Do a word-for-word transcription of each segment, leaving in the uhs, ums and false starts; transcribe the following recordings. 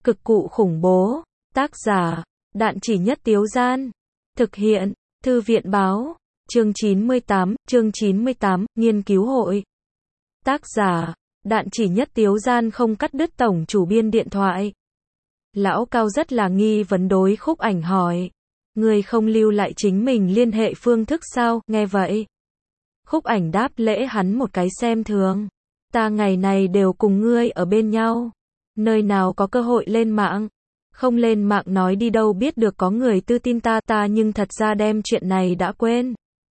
Cực cụ khủng bố. Tác giả, Đạn Chỉ Nhất Tiếu Gian. Thực hiện, Thư viện Báo. Chương chín mươi tám, chương chín mươi tám, Nghiên cứu hội. Tác giả, Đạn Chỉ Nhất Tiếu Gian không cắt đứt tổng chủ biên điện thoại. Lão Cao rất là nghi vấn đối Khúc Ảnh hỏi. Người không lưu lại chính mình liên hệ phương thức sao? Nghe vậy, Khúc Ảnh đáp lễ hắn một cái xem thường. Ta ngày này đều cùng ngươi ở bên nhau. Nơi nào có cơ hội lên mạng. Không lên mạng nói đi đâu biết được có người tư tin ta ta nhưng thật ra đem chuyện này đã quên.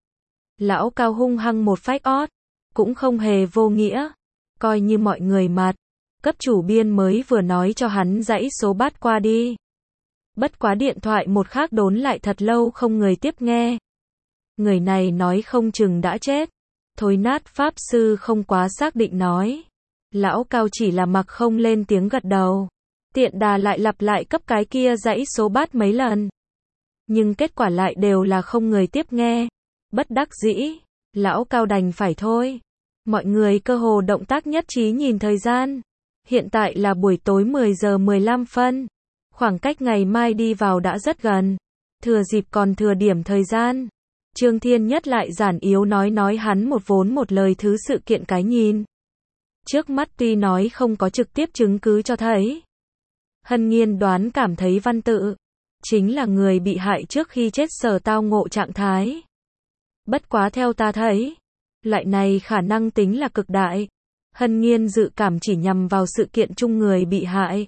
Lão Cao hung hăng một phách ót. Cũng không hề vô nghĩa. Coi như mọi người mặt. Cấp chủ biên mới vừa nói cho hắn dãy số bắt qua đi. Bất quá điện thoại một khắc đốn lại thật lâu không người tiếp nghe. Người này nói không chừng đã chết. Thối nát pháp sư không quá xác định nói. Lão Cao chỉ là mặc không lên tiếng gật đầu. Tiện đà lại lặp lại cấp cái kia dãy số bắt mấy lần. Nhưng kết quả lại đều là không người tiếp nghe. Bất đắc dĩ, Lão Cao đành phải thôi. Mọi người cơ hồ động tác nhất trí nhìn thời gian. Hiện tại là buổi tối mười giờ mười lăm phân. Khoảng cách ngày mai đi vào đã rất gần. Thừa dịp còn thừa điểm thời gian. Trương Thiên Nhất lại giản yếu nói nói hắn một vốn một lời thứ sự kiện cái nhìn. Trước mắt tuy nói không có trực tiếp chứng cứ cho thấy. Hân Nghiên đoán cảm thấy Văn Tự chính là người bị hại trước khi chết sở tao ngộ trạng thái. Bất quá theo ta thấy, loại này khả năng tính là cực đại. Hân Nghiên dự cảm chỉ nhằm vào sự kiện chung người bị hại.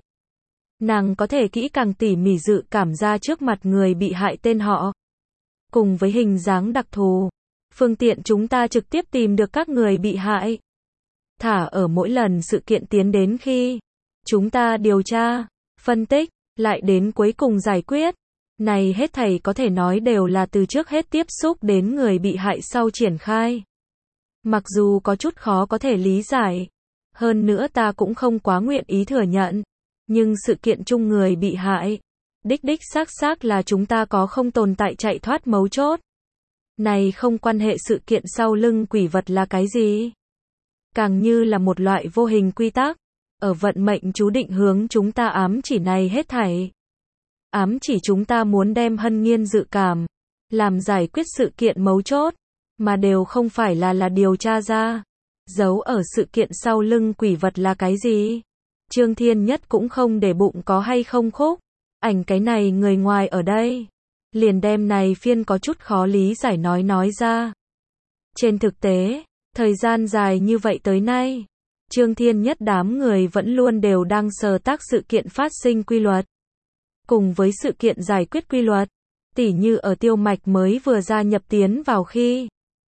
Nàng có thể kỹ càng tỉ mỉ dự cảm ra trước mặt người bị hại tên họ. Cùng với hình dáng đặc thù. Phương tiện chúng ta trực tiếp tìm được các người bị hại. Thả ở mỗi lần sự kiện tiến đến khi chúng ta điều tra, phân tích, lại đến cuối cùng giải quyết. Này hết thảy có thể nói đều là từ trước hết tiếp xúc đến người bị hại sau triển khai. Mặc dù có chút khó có thể lý giải. Hơn nữa ta cũng không quá nguyện ý thừa nhận. Nhưng sự kiện chung người bị hại. Đích đích xác xác là chúng ta có không tồn tại chạy thoát mấu chốt. Này không quan hệ sự kiện sau lưng quỷ vật là cái gì. Càng như là một loại vô hình quy tắc. Ở vận mệnh chú định hướng chúng ta ám chỉ này hết thảy. Ám chỉ chúng ta muốn đem Hân Nghiên dự cảm. Làm giải quyết sự kiện mấu chốt. Mà đều không phải là là điều tra ra. Giấu ở sự kiện sau lưng quỷ vật là cái gì. Trương Thiên Nhất cũng không để bụng có hay không Khúc Ảnh cái này người ngoài ở đây. Liền đem này phiên có chút khó lý giải nói nói ra. Trên thực tế, thời gian dài như vậy tới nay, Trương Thiên Nhất đám người vẫn luôn đều đang sờ tác sự kiện phát sinh quy luật. Cùng với sự kiện giải quyết quy luật, tỉ như ở Tiêu Mạch mới vừa gia nhập tiến vào khi.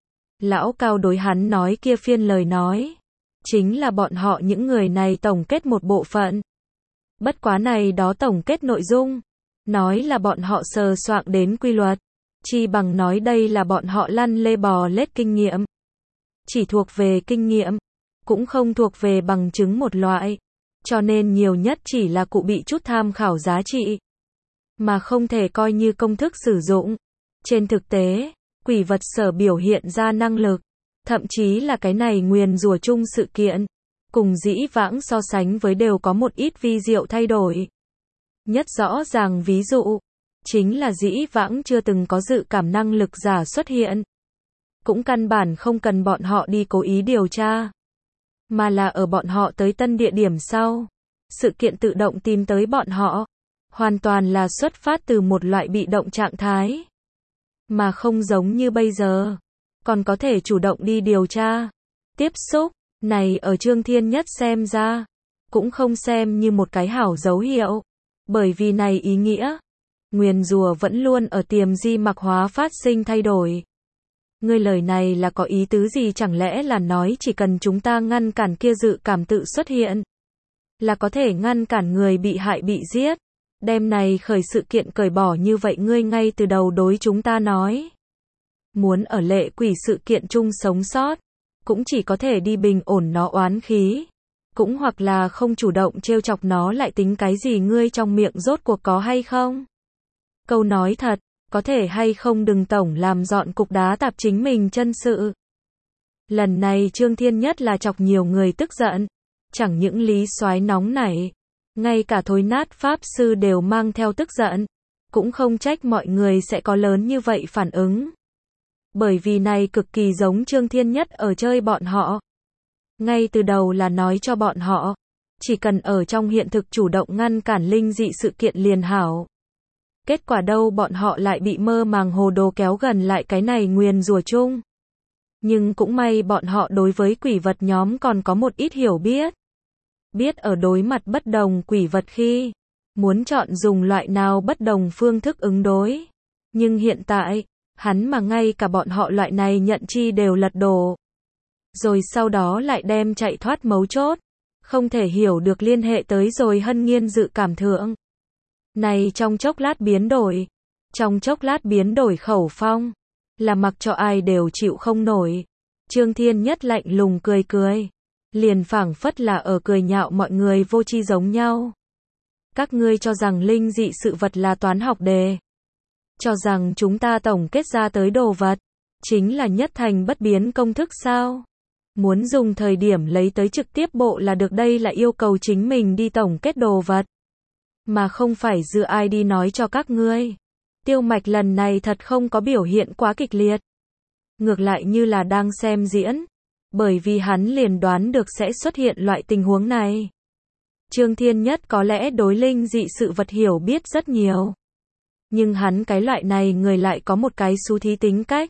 Lão Cao đối hắn nói kia phiên lời nói. Chính là bọn họ những người này tổng kết một bộ phận. Bất quá này đó tổng kết nội dung. Nói là bọn họ sờ soạng đến quy luật. Chi bằng nói đây là bọn họ lăn lê bò lết kinh nghiệm. Chỉ thuộc về kinh nghiệm. Cũng không thuộc về bằng chứng một loại. Cho nên nhiều nhất chỉ là cụ bị chút tham khảo giá trị. Mà không thể coi như công thức sử dụng. Trên thực tế, quỷ vật sở biểu hiện ra năng lực. Thậm chí là cái này nguyền rủa chung sự kiện. Cùng dĩ vãng so sánh với đều có một ít vi diệu thay đổi. Nhất rõ ràng ví dụ. Chính là dĩ vãng chưa từng có dự cảm năng lực giả xuất hiện. Cũng căn bản không cần bọn họ đi cố ý điều tra. Mà là ở bọn họ tới tân địa điểm sau. Sự kiện tự động tìm tới bọn họ. Hoàn toàn là xuất phát từ một loại bị động trạng thái. Mà không giống như bây giờ. Còn có thể chủ động đi điều tra. Tiếp xúc. Này ở Trương Thiên Nhất xem ra. Cũng không xem như một cái hảo dấu hiệu. Bởi vì này ý nghĩa. Nguyền rủa vẫn luôn ở tiềm di mặc hóa phát sinh thay đổi. Ngươi lời này là có ý tứ gì chẳng lẽ là nói chỉ cần chúng ta ngăn cản kia dự cảm tự xuất hiện. Là có thể ngăn cản người bị hại bị giết. Đem này khởi sự kiện cởi bỏ như vậy ngươi ngay từ đầu đối chúng ta nói. Muốn ở lệ quỷ sự kiện chung sống sót. Cũng chỉ có thể đi bình ổn nó oán khí. Cũng hoặc là không chủ động trêu chọc nó lại tính cái gì ngươi trong miệng rốt cuộc có hay không. Câu nói thật, có thể hay không đừng tổng làm dọn cục đá tạp chính mình chân sự. Lần này Trương Thiên Nhất là chọc nhiều người tức giận. Chẳng những Lý Soái nóng nảy. Ngay cả thối nát pháp sư đều mang theo tức giận. Cũng không trách mọi người sẽ có lớn như vậy phản ứng. Bởi vì này cực kỳ giống Trương Thiên Nhất ở chơi bọn họ. Ngay từ đầu là nói cho bọn họ, chỉ cần ở trong hiện thực chủ động ngăn cản linh dị sự kiện liền hảo. Kết quả đâu bọn họ lại bị mơ màng hồ đồ kéo gần lại cái này nguyền rủa chung. Nhưng cũng may bọn họ đối với quỷ vật nhóm còn có một ít hiểu biết. Biết ở đối mặt bất đồng quỷ vật khi, muốn chọn dùng loại nào bất đồng phương thức ứng đối. Nhưng hiện tại, hắn mà ngay cả bọn họ loại này nhận chi đều lật đổ. Rồi sau đó lại đem chạy thoát mấu chốt. Không thể hiểu được liên hệ tới rồi hân nghiên dự cảm thượng. Này trong chốc lát biến đổi. Trong chốc lát biến đổi khẩu phong. Là mặc cho ai đều chịu không nổi. Trương Thiên Nhất lạnh lùng cười cười. Liền phảng phất là ở cười nhạo mọi người vô tri giống nhau. Các ngươi cho rằng linh dị sự vật là toán học đề. Cho rằng chúng ta tổng kết ra tới đồ vật. Chính là nhất thành bất biến công thức sao? Muốn dùng thời điểm lấy tới trực tiếp bộ là được, đây là yêu cầu chính mình đi tổng kết đồ vật. Mà không phải dựa ai đi nói cho các ngươi. Tiêu Mạch lần này thật không có biểu hiện quá kịch liệt. Ngược lại như là đang xem diễn. Bởi vì hắn liền đoán được sẽ xuất hiện loại tình huống này. Trương Thiên Nhất có lẽ đối linh dị sự vật hiểu biết rất nhiều. Nhưng hắn cái loại này người lại có một cái xú thí tính cách.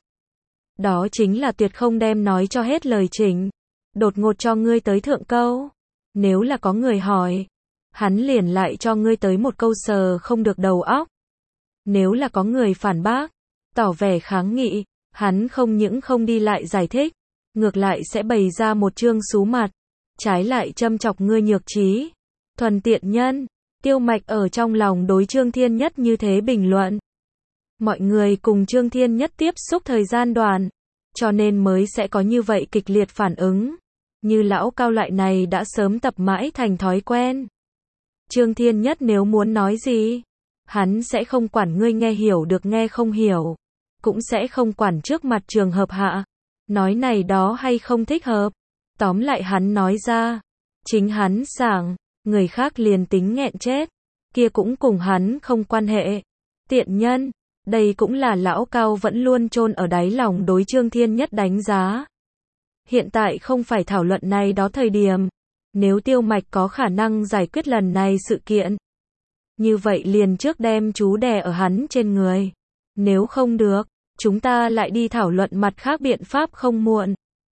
Đó chính là tuyệt không đem nói cho hết lời chỉnh. Đột ngột cho ngươi tới thượng câu. Nếu là có người hỏi, hắn liền lại cho ngươi tới một câu sờ không được đầu óc. Nếu là có người phản bác, tỏ vẻ kháng nghị, hắn không những không đi lại giải thích, ngược lại sẽ bày ra một trương xú mặt, trái lại châm chọc ngươi nhược trí. Thuần tiện nhân, Tiêu Mạch ở trong lòng đối Trương Thiên Nhất như thế bình luận. Mọi người cùng Trương Thiên Nhất tiếp xúc thời gian đoạn, cho nên mới sẽ có như vậy kịch liệt phản ứng. Như lão Cao loại này đã sớm tập mãi thành thói quen. Trương Thiên Nhất nếu muốn nói gì, hắn sẽ không quản ngươi nghe hiểu được nghe không hiểu, cũng sẽ không quản trước mặt trường hợp hạ, nói này đó hay không thích hợp. Tóm lại hắn nói ra, chính hắn sảng, người khác liền tính nghẹn chết, kia cũng cùng hắn không quan hệ. Tiện nhân, đây cũng là lão Cao vẫn luôn chôn ở đáy lòng đối Trương Thiên Nhất đánh giá. Hiện tại không phải thảo luận này đó thời điểm. Nếu Tiêu Mạch có khả năng giải quyết lần này sự kiện, như vậy liền trước đem chú đè ở hắn trên người. Nếu không được, chúng ta lại đi thảo luận mặt khác biện pháp không muộn.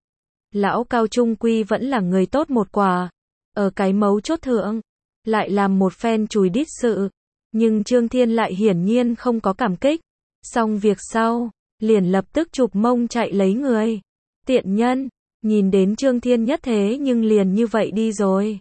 Lão Cao trung quy vẫn là người tốt một quả. Ở cái mấu chốt thượng, lại làm một phen chùi đít sự. Nhưng Trương Thiên lại hiển nhiên không có cảm kích. Xong việc sau, liền lập tức chụp mông chạy lấy người. Tiện nhân, nhìn đến Trương Thiên Nhất thế nhưng liền như vậy đi rồi.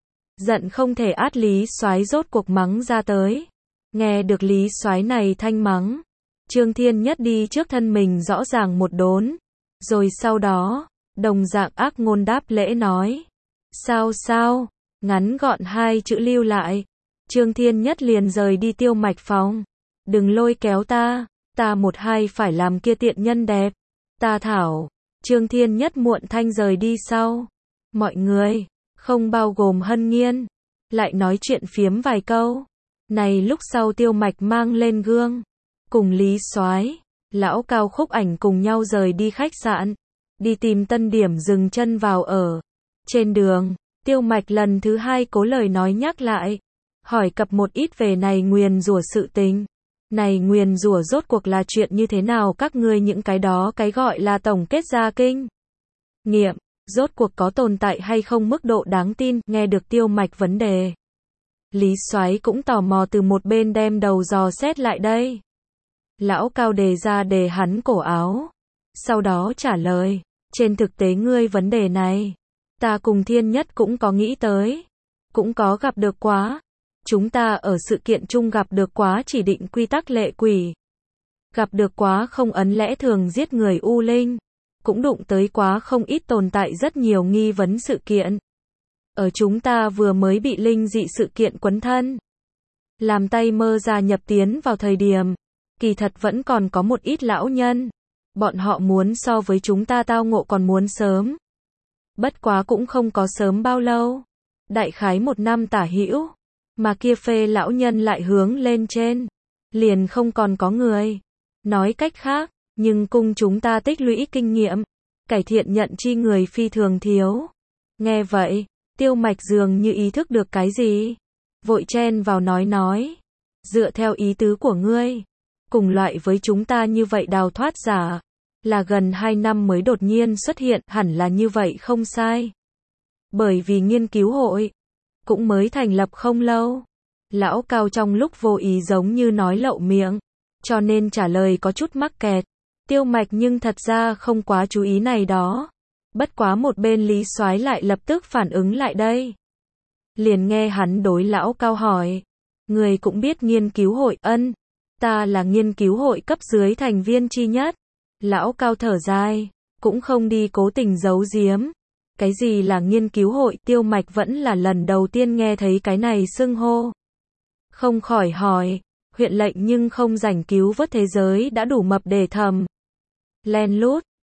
Giận không thể át Lý Soái rốt cuộc mắng ra tới. Nghe được Lý Soái này thanh mắng, Trương Thiên Nhất đi trước thân mình rõ ràng một đốn. Rồi sau đó, đồng dạng ác ngôn đáp lễ nói. Sao sao, ngắn gọn hai chữ lưu lại. Trương Thiên Nhất liền rời đi Tiêu Mạch phòng. Đừng lôi kéo ta, ta một hai phải làm kia tiện nhân đẹp. Ta thảo, Trương Thiên Nhất muộn thanh rời đi sau. Mọi người, không bao gồm Hân Nghiên, lại nói chuyện phiếm vài câu. Này lúc sau Tiêu Mạch mang lên gương, cùng Lý Soái, lão Cao Khúc Ảnh cùng nhau rời đi khách sạn, đi tìm tân điểm dừng chân vào ở. Trên đường, Tiêu Mạch lần thứ hai cố lời nói nhắc lại, hỏi cập một ít về này nguyền rủa sự tình. Này nguyền rủa rốt cuộc là chuyện như thế nào, các ngươi những cái đó cái gọi là tổng kết ra kinh nghiệm, rốt cuộc có tồn tại hay không, mức độ đáng tin. Nghe được Tiêu Mạch vấn đề, Lý Soái cũng tò mò từ một bên đem đầu dò xét lại đây. Lão Cao đề ra đề hắn cổ áo, sau đó trả lời, trên thực tế ngươi vấn đề này, ta cùng Thiên Nhất cũng có nghĩ tới, cũng có gặp được quá. Chúng ta ở sự kiện chung gặp được quá chỉ định quy tắc lệ quỷ, gặp được quá không ấn lẽ thường giết người u linh, cũng đụng tới quá không ít tồn tại rất nhiều nghi vấn sự kiện. Ở chúng ta vừa mới bị linh dị sự kiện quấn thân, làm tay mơ ra nhập tiến vào thời điểm, kỳ thật vẫn còn có một ít lão nhân, bọn họ muốn so với chúng ta tao ngộ còn muốn sớm. Bất quá cũng không có sớm bao lâu, đại khái một năm tả hữu. mà kia phê lão nhân lại hướng lên trên. Liền không còn có người. Nói cách khác, nhưng cung chúng ta tích lũy kinh nghiệm, cải thiện nhận chi người phi thường thiếu. Nghe vậy, Tiêu Mạch dường như ý thức được cái gì. Vội chen vào nói nói. Dựa theo ý tứ của ngươi, cùng loại với chúng ta như vậy đào thoát giả, là gần hai năm mới đột nhiên xuất hiện, hẳn là như vậy không sai. Bởi vì nghiên cứu hội cũng mới thành lập không lâu. Lão Cao trong lúc vô ý giống như nói lậu miệng, cho nên trả lời có chút mắc kẹt. Tiêu Mạch nhưng thật ra không quá chú ý này đó. Bất quá một bên Lý Soái lại lập tức phản ứng lại đây. Liền nghe hắn đối Lão Cao hỏi. Người cũng biết nghiên cứu hội, ân, ta là nghiên cứu hội cấp dưới thành viên chi nhất. Lão Cao thở dài, cũng không đi cố tình giấu giếm. Cái gì là nghiên cứu hội? Tiêu Mạch vẫn là lần đầu tiên nghe thấy cái này xưng hô. Không khỏi hỏi, huyện lệnh nhưng không rảnh cứu vớt thế giới đã đủ mập để thầm. Len lút,